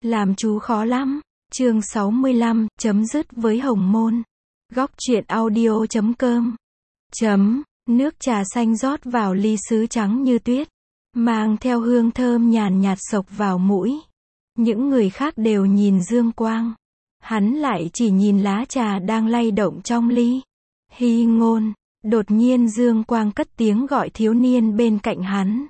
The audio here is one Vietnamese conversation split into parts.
Làm chú khó lắm. Chương 65, chấm dứt với hồng môn. Góc truyện audio.com. Nước trà xanh rót vào ly sứ trắng như tuyết, mang theo hương thơm nhàn nhạt xộc vào mũi. Những người khác đều nhìn Dương Quang. Hắn lại chỉ nhìn lá trà đang lay động trong ly. Hy Ngôn. Đột nhiên Dương Quang cất tiếng gọi thiếu niên bên cạnh hắn.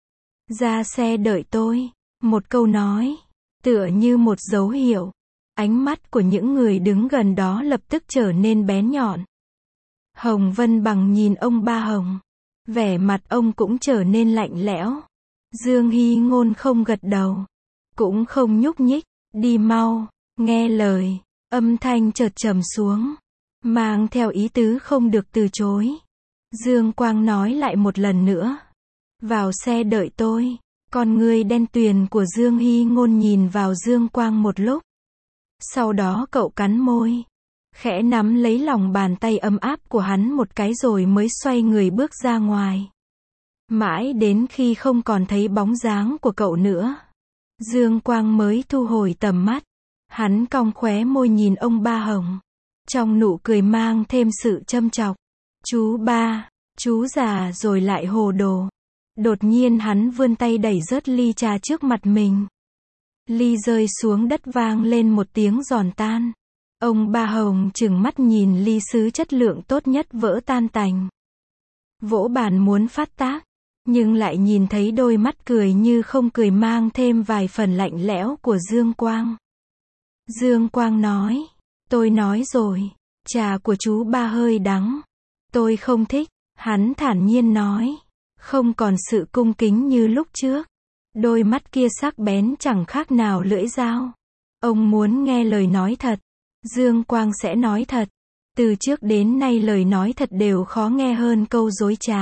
Ra xe đợi tôi. Một câu nói, tựa như một dấu hiệu. Ánh mắt của những người đứng gần đó lập tức trở nên bén nhọn. Hồng Vân Bằng nhìn ông Ba Hồng. Vẻ mặt ông cũng trở nên lạnh lẽo. Dương Hy Ngôn không gật đầu, cũng không nhúc nhích. Đi mau, nghe lời. Âm thanh chợt trầm xuống, mang theo ý tứ không được từ chối. Dương Quang nói lại một lần nữa. Vào xe đợi tôi. Con ngươi đen tuyền của Dương Hy Ngôn nhìn vào Dương Quang một lúc. Sau đó cậu cắn môi, khẽ nắm lấy lòng bàn tay ấm áp của hắn một cái rồi mới xoay người bước ra ngoài. Mãi đến khi không còn thấy bóng dáng của cậu nữa, Dương Quang mới thu hồi tầm mắt. Hắn cong khóe môi nhìn ông Ba Hồng, trong nụ cười mang thêm sự châm chọc. Chú Ba, chú già rồi lại hồ đồ. Đột nhiên hắn vươn tay đẩy rớt ly trà trước mặt mình. Ly rơi xuống đất vang lên một tiếng giòn tan. Ông Ba Hồng trừng mắt nhìn ly sứ chất lượng tốt nhất vỡ tan tành. Vỗ bàn muốn phát tác, nhưng lại nhìn thấy đôi mắt cười như không cười mang thêm vài phần lạnh lẽo của Dương Quang. Dương Quang nói, tôi nói rồi, trà của chú Ba hơi đắng. Tôi không thích, hắn thản nhiên nói, không còn sự cung kính như lúc trước. Đôi mắt kia sắc bén chẳng khác nào lưỡi dao. Ông muốn nghe lời nói thật. Dương Quang sẽ nói thật. Từ trước đến nay lời nói thật đều khó nghe hơn câu dối trá.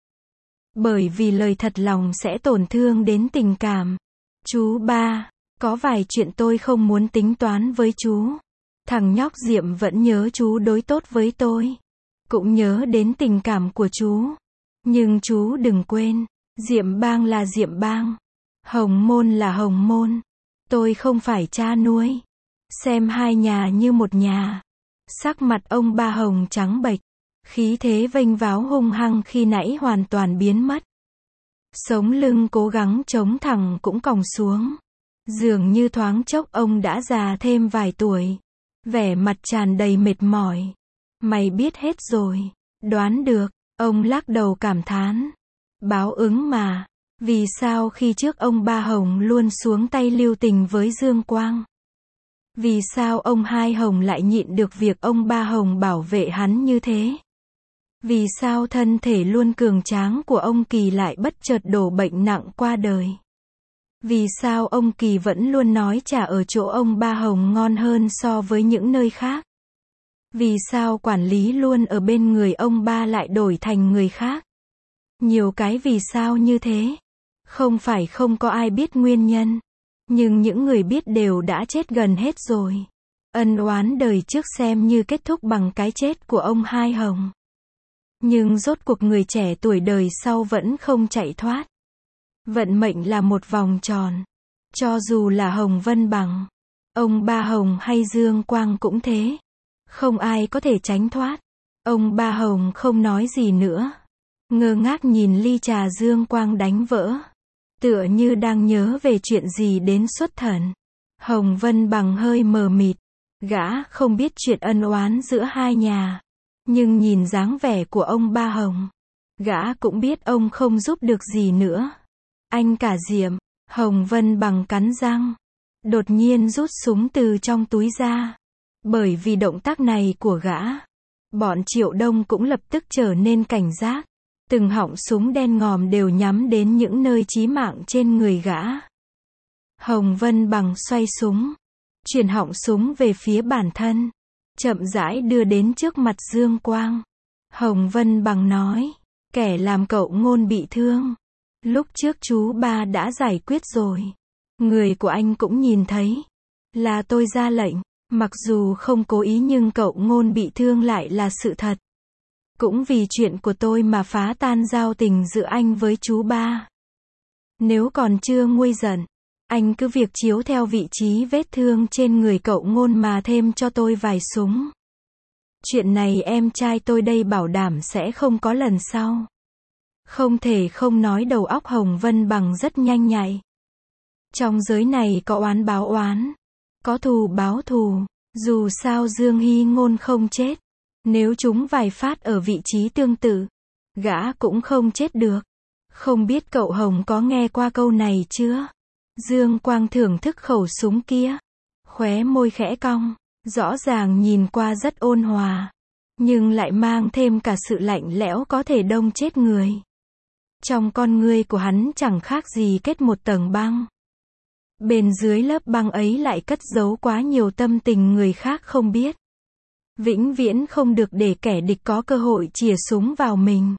Bởi vì lời thật lòng sẽ tổn thương đến tình cảm. Chú Ba, có vài chuyện tôi không muốn tính toán với chú. Thằng nhóc Diệm vẫn nhớ chú đối tốt với tôi, cũng nhớ đến tình cảm của chú. Nhưng chú đừng quên, Diệm Bang là Diệm Bang, Hồng Môn là Hồng Môn. Tôi không phải cha nuôi. Xem hai nhà như một nhà. Sắc mặt ông Ba Hồng trắng bệch, khí thế vênh váo hung hăng khi nãy hoàn toàn biến mất. Sống lưng cố gắng chống thẳng cũng còng xuống. Dường như thoáng chốc ông đã già thêm vài tuổi. Vẻ mặt tràn đầy mệt mỏi. Mày biết hết rồi. Đoán được. Ông lắc đầu cảm thán. Báo ứng mà. Vì sao khi trước ông Ba Hồng luôn xuống tay lưu tình với Dương Quang? Vì sao ông Hai Hồng lại nhịn được việc ông Ba Hồng bảo vệ hắn như thế? Vì sao thân thể luôn cường tráng của ông Kỳ lại bất chợt đổ bệnh nặng qua đời? Vì sao ông Kỳ vẫn luôn nói trà ở chỗ ông Ba Hồng ngon hơn so với những nơi khác? Vì sao quản lý luôn ở bên người ông Ba lại đổi thành người khác? Nhiều cái vì sao như thế. Không phải không có ai biết nguyên nhân. Nhưng những người biết đều đã chết gần hết rồi. Ân oán đời trước xem như kết thúc bằng cái chết của ông Hai Hồng. Nhưng rốt cuộc người trẻ tuổi đời sau vẫn không chạy thoát. Vận mệnh là một vòng tròn. Cho dù là Hồng Vân Bằng, ông Ba Hồng hay Dương Quang cũng thế. Không ai có thể tránh thoát. Ông Ba Hồng không nói gì nữa. Ngơ ngác nhìn ly trà Dương Quang đánh vỡ. Tựa như đang nhớ về chuyện gì đến xuất thần. Hồng Vân Bằng hơi mờ mịt. Gã không biết chuyện ân oán giữa hai nhà. Nhưng nhìn dáng vẻ của ông Ba Hồng, gã cũng biết ông không giúp được gì nữa. Anh cả Diệm. Hồng Vân Bằng cắn răng, đột nhiên rút súng từ trong túi ra. Bởi vì động tác này của gã, bọn Triệu Đông cũng lập tức trở nên cảnh giác. Từng họng súng đen ngòm đều nhắm đến những nơi chí mạng trên người gã. Hồng Vân Bằng xoay súng, chuyển họng súng về phía bản thân, chậm rãi đưa đến trước mặt Dương Quang. Hồng Vân Bằng nói, kẻ làm cậu Ngôn bị thương, lúc trước chú Ba đã giải quyết rồi. Người của anh cũng nhìn thấy. Là tôi ra lệnh, mặc dù không cố ý nhưng cậu Ngôn bị thương lại là sự thật. Cũng vì chuyện của tôi mà phá tan giao tình giữa anh với chú Ba. Nếu còn chưa nguôi giận, Anh cứ việc chiếu theo vị trí vết thương trên người cậu Ngôn mà thêm cho tôi vài súng. Chuyện này em trai tôi đây bảo đảm sẽ không có lần sau. Không thể không nói đầu óc Hồng Vân Bằng rất nhanh nhạy. Trong giới này có oán báo oán, có thù báo thù, dù sao Dương Hy Ngôn không chết. Nếu chúng vài phát ở vị trí tương tự, gã cũng không chết được. Không biết cậu Hồng có nghe qua câu này chưa? Dương Quang thưởng thức khẩu súng kia, khóe môi khẽ cong, rõ ràng nhìn qua rất ôn hòa, nhưng lại mang thêm cả sự lạnh lẽo có thể đông chết người. Trong con ngươi của hắn chẳng khác gì kết một tầng băng. Bên dưới lớp băng ấy lại cất giấu quá nhiều tâm tình người khác không biết. Vĩnh viễn không được để kẻ địch có cơ hội chìa súng vào mình.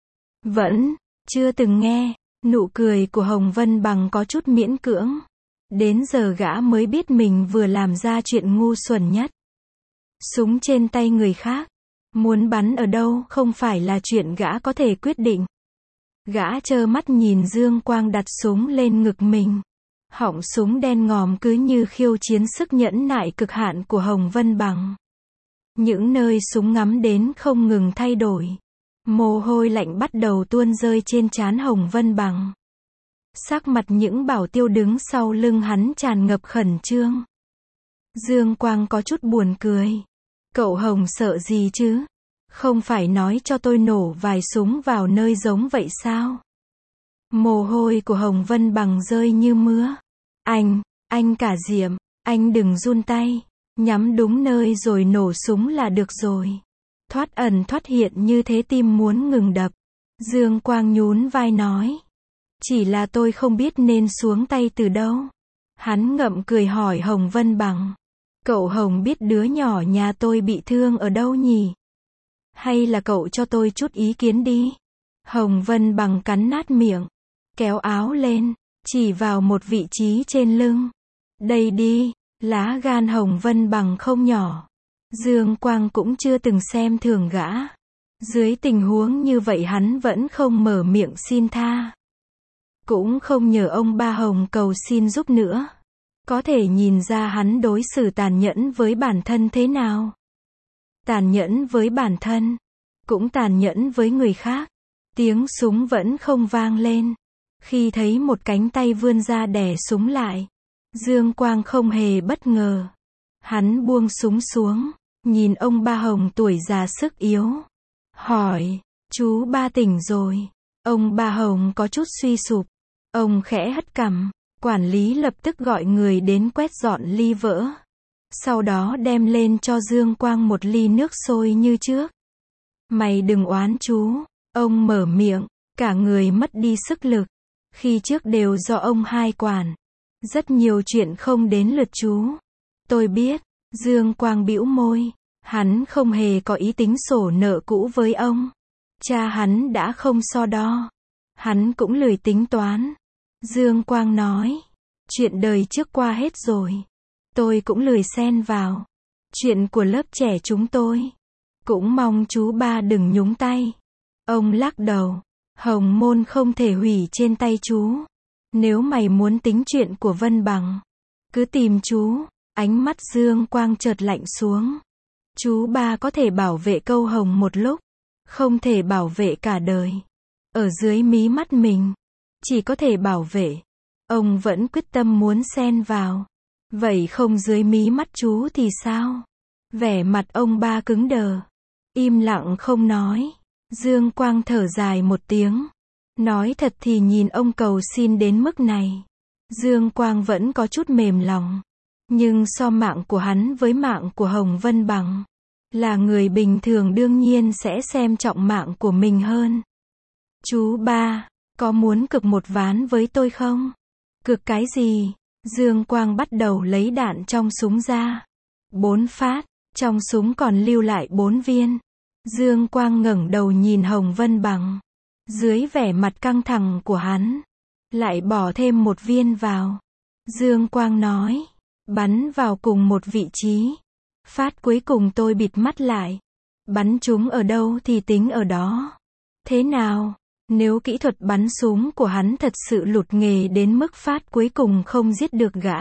Vẫn chưa từng nghe. Nụ cười của Hồng Vân Bằng có chút miễn cưỡng. Đến giờ gã mới biết mình vừa làm ra chuyện ngu xuẩn nhất. Súng trên tay người khác, muốn bắn ở đâu không phải là chuyện gã có thể quyết định. Gã trơ mắt nhìn Dương Quang đặt súng lên ngực mình. Họng súng đen ngòm cứ như khiêu chiến sức nhẫn nại cực hạn của Hồng Vân Bằng. Những nơi súng ngắm đến không ngừng thay đổi. Mồ hôi lạnh bắt đầu tuôn rơi trên trán Hồng Vân Bằng. Sắc mặt những bảo tiêu đứng sau lưng hắn tràn ngập khẩn trương. Dương Quang có chút buồn cười. Cậu Hồng sợ gì chứ? Không phải nói cho tôi nổ vài súng vào nơi giống vậy sao? Mồ hôi của Hồng Vân Bằng rơi như mưa. Anh cả Diệm, anh đừng run tay. Nhắm đúng nơi rồi nổ súng là được rồi. Thoát ẩn thoát hiện như thế tim muốn ngừng đập. Dương Quang nhún vai nói. Chỉ là tôi không biết nên xuống tay từ đâu. Hắn ngậm cười hỏi Hồng Vân Bằng. Cậu Hồng biết đứa nhỏ nhà tôi bị thương ở đâu nhỉ? Hay là cậu cho tôi chút ý kiến đi? Hồng Vân Bằng cắn nát miệng, kéo áo lên, chỉ vào một vị trí trên lưng. Đây đi, lá gan Hồng Vân Bằng không nhỏ. Dương Quang cũng chưa từng xem thường gã. Dưới tình huống như vậy hắn vẫn không mở miệng xin tha. Cũng không nhờ ông ba Hồng cầu xin giúp nữa. Có thể nhìn ra hắn đối xử tàn nhẫn với bản thân thế nào. Tàn nhẫn với bản thân, cũng tàn nhẫn với người khác. Tiếng súng vẫn không vang lên. Khi thấy một cánh tay vươn ra đè súng lại, Dương Quang không hề bất ngờ. Hắn buông súng xuống, nhìn ông ba Hồng tuổi già sức yếu. Hỏi, chú ba tỉnh rồi. Ông ba Hồng có chút suy sụp. Ông khẽ hất cằm. Quản lý lập tức gọi người đến quét dọn ly vỡ. Sau đó đem lên cho Dương Quang một ly nước sôi như trước. Mày đừng oán chú. Ông mở miệng, cả người mất đi sức lực. Khi trước đều do ông hai quản. Rất nhiều chuyện không đến lượt chú. Tôi biết. Dương Quang bĩu môi. Hắn không hề có ý tính sổ nợ cũ với ông. Cha hắn đã không so đo. Hắn cũng lười tính toán. Dương Quang nói. Chuyện đời trước qua hết rồi. Tôi cũng lười xen vào. Chuyện của lớp trẻ chúng tôi. Cũng mong chú ba đừng nhúng tay. Ông lắc đầu. Hồng Môn không thể hủy trên tay chú. Nếu mày muốn tính chuyện của Vân Bằng, cứ tìm chú. Ánh mắt Dương Quang chợt lạnh xuống. Chú ba có thể bảo vệ câu Hồng một lúc. Không thể bảo vệ cả đời. Ở dưới mí mắt mình. Chỉ có thể bảo vệ. Ông vẫn quyết tâm muốn xen vào. Vậy không dưới mí mắt chú thì sao? Vẻ mặt ông ba cứng đờ. Im lặng không nói. Dương Quang thở dài một tiếng. Nói thật thì nhìn ông cầu xin đến mức này. Dương Quang vẫn có chút mềm lòng. Nhưng so mạng của hắn với mạng của Hồng Vân Bằng. Là người bình thường đương nhiên sẽ xem trọng mạng của mình hơn. Chú ba, có muốn cược một ván với tôi không? Cược cái gì? Dương Quang bắt đầu lấy đạn trong súng ra. 4 phát, trong súng còn lưu lại 4 viên. Dương Quang ngẩng đầu nhìn Hồng Vân Bằng. Dưới vẻ mặt căng thẳng của hắn, lại bỏ thêm 1 viên vào. Dương Quang nói, bắn vào cùng một vị trí. Phát cuối cùng tôi bịt mắt lại. Bắn chúng ở đâu thì tính ở đó. Thế nào? Nếu kỹ thuật bắn súng của hắn thật sự lụt nghề đến mức phát cuối cùng không giết được gã,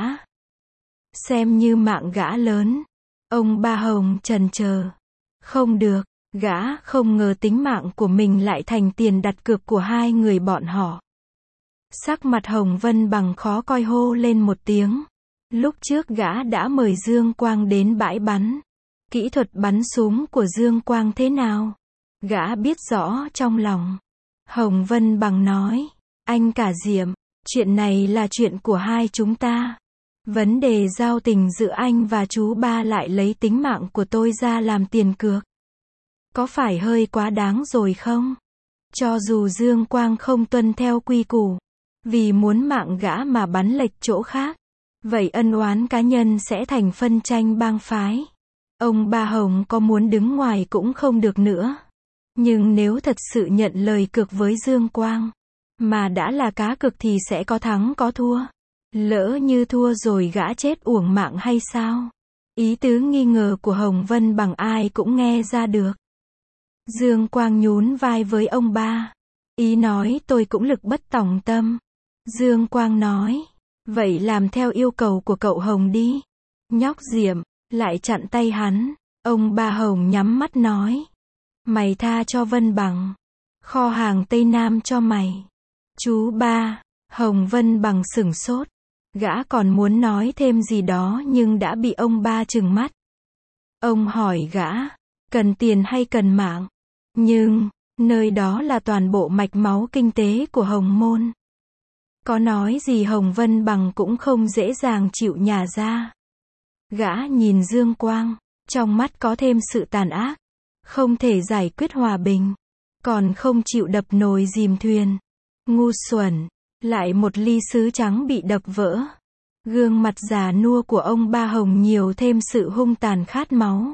xem như mạng gã lớn. Ông Ba Hồng chần chờ. Không được, gã không ngờ tính mạng của mình lại thành tiền đặt cược của hai người bọn họ. Sắc mặt Hồng Vân Bằng khó coi hô lên một tiếng. Lúc trước gã đã mời Dương Quang đến bãi bắn. Kỹ thuật bắn súng của Dương Quang thế nào? Gã biết rõ trong lòng. Hồng Vân Bằng nói, anh cả Diệm, chuyện này là chuyện của hai chúng ta. Vấn đề giao tình giữa anh và chú Ba lại lấy tính mạng của tôi ra làm tiền cược. Có phải hơi quá đáng rồi không? Cho dù Dương Quang không tuân theo quy củ, vì muốn mạng gã mà bắn lệch chỗ khác, vậy ân oán cá nhân sẽ thành phân tranh bang phái. Ông Ba Hồng có muốn đứng ngoài cũng không được nữa. Nhưng nếu thật sự nhận lời cược với Dương Quang, mà đã là cá cược thì sẽ có thắng có thua. Lỡ như thua rồi gã chết uổng mạng hay sao? Ý tứ nghi ngờ của Hồng Vân Bằng ai cũng nghe ra được. Dương Quang nhún vai với ông Ba. Ý nói tôi cũng lực bất tòng tâm. Dương Quang nói, vậy làm theo yêu cầu của cậu Hồng đi. Nhóc Diệm lại chặn tay hắn. Ông Ba Hồng nhắm mắt nói, mày tha cho Vân Bằng, kho hàng Tây Nam cho mày. Chú Ba. Hồng Vân Bằng sửng sốt. Gã còn muốn nói thêm gì đó nhưng đã bị ông Ba trừng mắt. Ông hỏi gã, cần tiền hay cần mạng? Nhưng, nơi đó là toàn bộ mạch máu kinh tế của Hồng Môn. Có nói gì Hồng Vân Bằng cũng không dễ dàng chịu nhả ra. Gã nhìn Dương Quang, trong mắt có thêm sự tàn ác. Không thể giải quyết hòa bình, còn không chịu đập nồi dìm thuyền. Ngu xuẩn, lại một ly sứ trắng bị đập vỡ. Gương mặt già nua của ông Ba Hồng nhiều thêm sự hung tàn khát máu.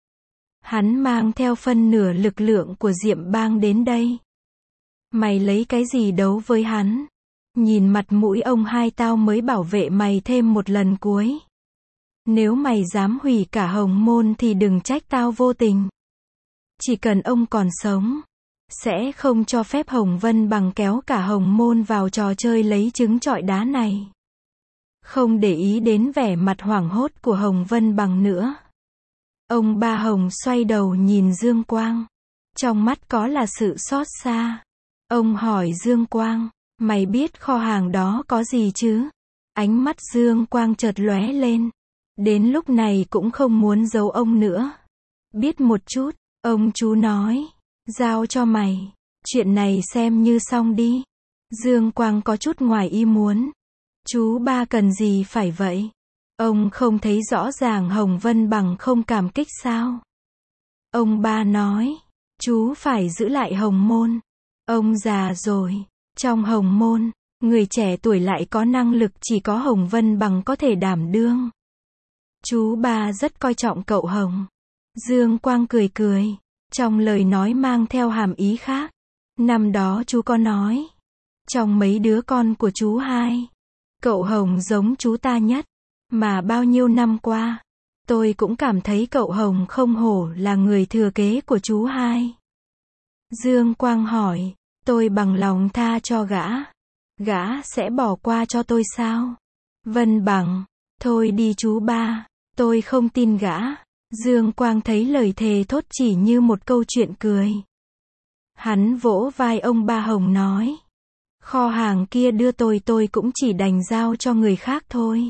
Hắn mang theo phân nửa lực lượng của Diệm Bang đến đây. Mày lấy cái gì đấu với hắn? Nhìn mặt mũi ông hai tao mới bảo vệ mày thêm một lần cuối. Nếu mày dám hủy cả Hồng Môn thì đừng trách tao vô tình. Chỉ cần ông còn sống, sẽ không cho phép Hồng Vân Bằng kéo cả Hồng Môn vào trò chơi lấy trứng trọi đá này. Không để ý đến vẻ mặt hoảng hốt của Hồng Vân Bằng nữa. Ông Ba Hồng xoay đầu nhìn Dương Quang. Trong mắt có là sự xót xa. Ông hỏi Dương Quang, mày biết kho hàng đó có gì chứ? Ánh mắt Dương Quang chợt lóe lên. Đến lúc này cũng không muốn giấu ông nữa. Biết một chút, ông chú nói, giao cho mày. Chuyện này xem như xong đi. Dương Quang có chút ngoài ý muốn. Chú Ba cần gì phải vậy? Ông không thấy rõ ràng Hồng Vân Bằng không cảm kích sao? Ông Ba nói, chú phải giữ lại Hồng Môn. Ông già rồi. Trong Hồng Môn, người trẻ tuổi lại có năng lực chỉ có Hồng Vân Bằng có thể đảm đương. Chú Ba rất coi trọng cậu Hồng. Dương Quang cười cười. Trong lời nói mang theo hàm ý khác. Năm đó chú có nói, trong mấy đứa con của chú hai, cậu Hồng giống chú ta nhất. Mà bao nhiêu năm qua, tôi cũng cảm thấy cậu Hồng không hổ là người thừa kế của chú hai. Dương Quang hỏi, tôi bằng lòng tha cho gã. Gã sẽ bỏ qua cho tôi sao? Vân Bằng, thôi đi chú Ba, tôi không tin gã. Dương Quang thấy lời thề thốt chỉ như một câu chuyện cười. Hắn vỗ vai ông Ba Hồng nói, kho hàng kia đưa tôi cũng chỉ đành giao cho người khác thôi.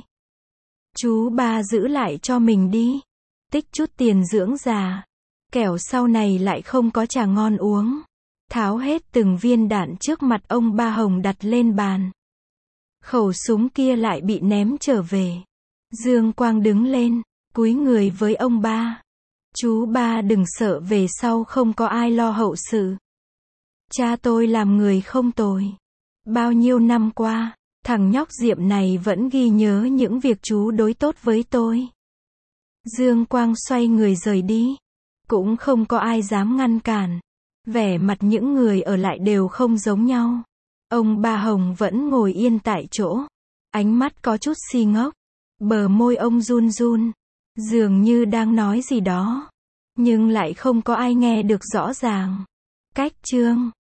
Chú Ba giữ lại cho mình đi. Tích chút tiền dưỡng già. Kẻo sau này lại không có trà ngon uống. Tháo hết từng viên đạn trước mặt ông Ba Hồng đặt lên bàn. Khẩu súng kia lại bị ném trở về. Dương Quang đứng lên, cúi người với ông Ba. Chú Ba đừng sợ về sau không có ai lo hậu sự. Cha tôi làm người không tồi. Bao nhiêu năm qua, thằng nhóc Diệm này vẫn ghi nhớ những việc chú đối tốt với tôi. Dương Quang xoay người rời đi. Cũng không có ai dám ngăn cản. Vẻ mặt những người ở lại đều không giống nhau. Ông Ba Hồng vẫn ngồi yên tại chỗ. Ánh mắt có chút si ngốc. Bờ môi ông run run. Dường như đang nói gì đó. Nhưng lại không có ai nghe được rõ ràng. Cách chương